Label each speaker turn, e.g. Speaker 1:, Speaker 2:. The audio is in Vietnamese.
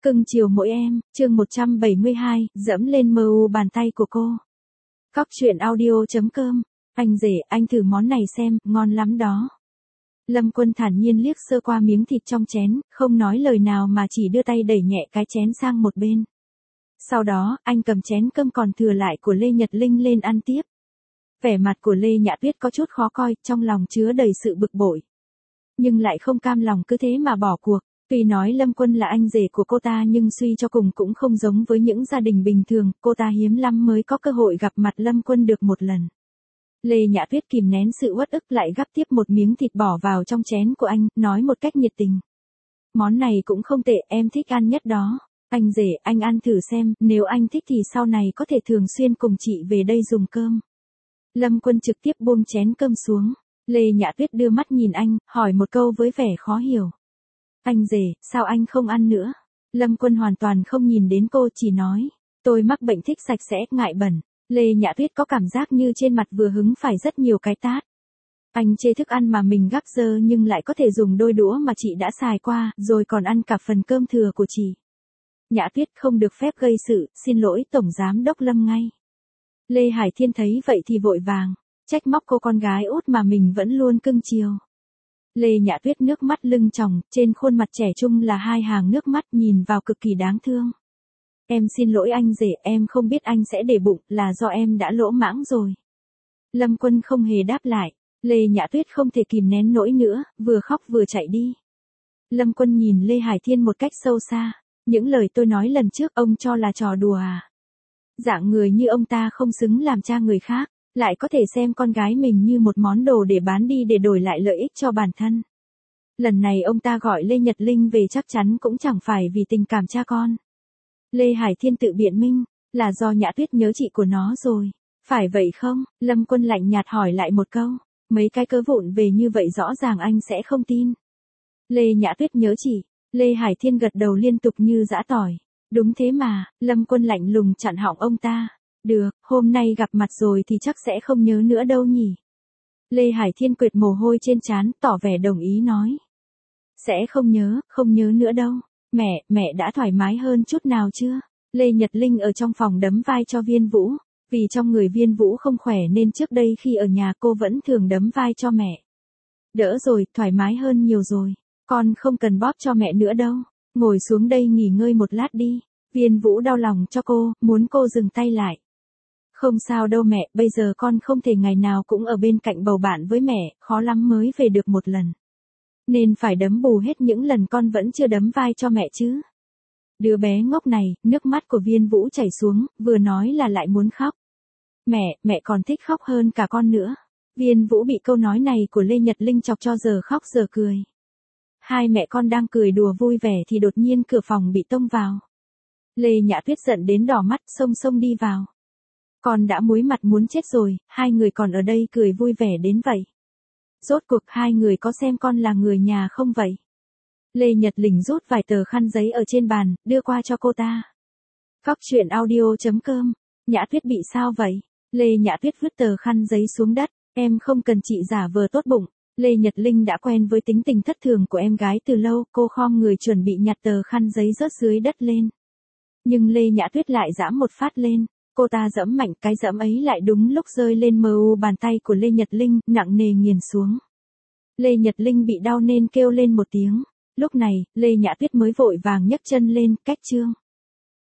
Speaker 1: Cưng chiều mỗi em, chương 172, dẫm lên mờ u bàn tay của cô. Cóc truyện audio.com, anh rể, anh thử món này xem, ngon lắm đó. Lâm Quân thản nhiên liếc sơ qua miếng thịt trong chén, không nói lời nào mà chỉ đưa tay đẩy nhẹ cái chén sang một bên. Sau đó, anh cầm chén cơm còn thừa lại của Lê Nhật Linh lên ăn tiếp. Vẻ mặt của Lê Nhã Tuyết có chút khó coi, trong lòng chứa đầy sự bực bội. Nhưng lại không cam lòng cứ thế mà bỏ cuộc. Tuy nói Lâm Quân là anh rể của cô ta nhưng suy cho cùng cũng không giống với những gia đình bình thường, cô ta hiếm lắm mới có cơ hội gặp mặt Lâm Quân được một lần. Lê Nhã Tuyết kìm nén sự uất ức lại gắp tiếp một miếng thịt bỏ vào trong chén của anh, nói một cách nhiệt tình. Món này cũng không tệ, em thích ăn nhất đó. Anh rể, anh ăn thử xem, nếu anh thích thì sau này có thể thường xuyên cùng chị về đây dùng cơm. Lâm Quân trực tiếp buông chén cơm xuống. Lê Nhã Tuyết đưa mắt nhìn anh, hỏi một câu với vẻ khó hiểu. Anh rể, sao anh không ăn nữa? Lâm Quân hoàn toàn không nhìn đến cô, chỉ nói. Tôi mắc bệnh thích sạch sẽ, ngại bẩn. Lê Nhã Tuyết có cảm giác như trên mặt vừa hứng phải rất nhiều cái tát. Anh chê thức ăn mà mình gắp dơ nhưng lại có thể dùng đôi đũa mà chị đã xài qua, rồi còn ăn cả phần cơm thừa của chị. Nhã Tuyết không được phép gây sự, xin lỗi Tổng Giám đốc Lâm ngay. Lê Hải Thiên thấy vậy thì vội vàng, trách móc cô con gái út mà mình vẫn luôn cưng chiều. Lê Nhã Tuyết nước mắt lưng tròng, trên khuôn mặt trẻ trung là hai hàng nước mắt nhìn vào cực kỳ đáng thương. Em xin lỗi anh rể, em không biết anh sẽ để bụng, là do em đã lỗ mãng rồi. Lâm Quân không hề đáp lại, Lê Nhã Tuyết không thể kìm nén nỗi nữa, vừa khóc vừa chạy đi. Lâm Quân nhìn Lê Hải Thiên một cách sâu xa, những lời tôi nói lần trước ông cho là trò đùa à? Dạng người như ông ta không xứng làm cha người khác. Lại có thể xem con gái mình như một món đồ để bán đi để đổi lại lợi ích cho bản thân. Lần này ông ta gọi Lê Nhật Linh về chắc chắn cũng chẳng phải vì tình cảm cha con. Lê Hải Thiên tự biện minh, là do Nhã Tuyết nhớ chị của nó rồi. Phải vậy không? Lâm Quân lạnh nhạt hỏi lại một câu. Mấy cái cớ vụn về như vậy rõ ràng anh sẽ không tin. Lê Nhã Tuyết nhớ chị. Lê Hải Thiên gật đầu liên tục như giã tỏi. Đúng thế mà, Lâm Quân lạnh lùng chặn họng ông ta. Được, hôm nay gặp mặt rồi thì chắc sẽ không nhớ nữa đâu nhỉ. Lê Hải Thiên quệt mồ hôi trên trán, tỏ vẻ đồng ý nói. Sẽ không nhớ nữa đâu. Mẹ đã thoải mái hơn chút nào chưa? Lê Nhật Linh ở trong phòng đấm vai cho Viên Vũ. Vì trong người Viên Vũ không khỏe nên trước đây khi ở nhà cô vẫn thường đấm vai cho mẹ. Đỡ rồi, thoải mái hơn nhiều rồi. Con không cần bóp cho mẹ nữa đâu. Ngồi xuống đây nghỉ ngơi một lát đi. Viên Vũ đau lòng cho cô, muốn cô dừng tay lại. Không sao đâu mẹ, bây giờ con không thể ngày nào cũng ở bên cạnh bầu bạn với mẹ, khó lắm mới về được một lần. Nên phải đấm bù hết những lần con vẫn chưa đấm vai cho mẹ chứ. Đứa bé ngốc này, nước mắt của Viên Vũ chảy xuống, vừa nói là lại muốn khóc. Mẹ còn thích khóc hơn cả con nữa. Viên Vũ bị câu nói này của Lê Nhật Linh chọc cho giờ khóc giờ cười. Hai mẹ con đang cười đùa vui vẻ thì đột nhiên cửa phòng bị tông vào. Lê Nhã Tuyết giận đến đỏ mắt, xông đi vào. Con đã muối mặt muốn chết rồi, hai người còn ở đây cười vui vẻ đến vậy. Rốt cuộc hai người có xem con là người nhà không vậy? Lê Nhật Linh rút vài tờ khăn giấy ở trên bàn, đưa qua cho cô ta. Cóc truyện audio.com, Nhã Tuyết bị sao vậy? Lê Nhã Tuyết vứt tờ khăn giấy xuống đất, em không cần chị giả vờ tốt bụng. Lê Nhật Linh đã quen với tính tình thất thường của em gái từ lâu, cô khom người chuẩn bị nhặt tờ khăn giấy rớt dưới đất lên. Nhưng Lê Nhã Tuyết lại giẫm một phát lên. Cô ta giẫm mạnh, cái giẫm ấy lại đúng lúc rơi lên mờ u bàn tay của Lê Nhật Linh, nặng nề nghiền xuống. Lê Nhật Linh bị đau nên kêu lên một tiếng. Lúc này, Lê Nhã Tuyết mới vội vàng nhấc chân lên, cách chương.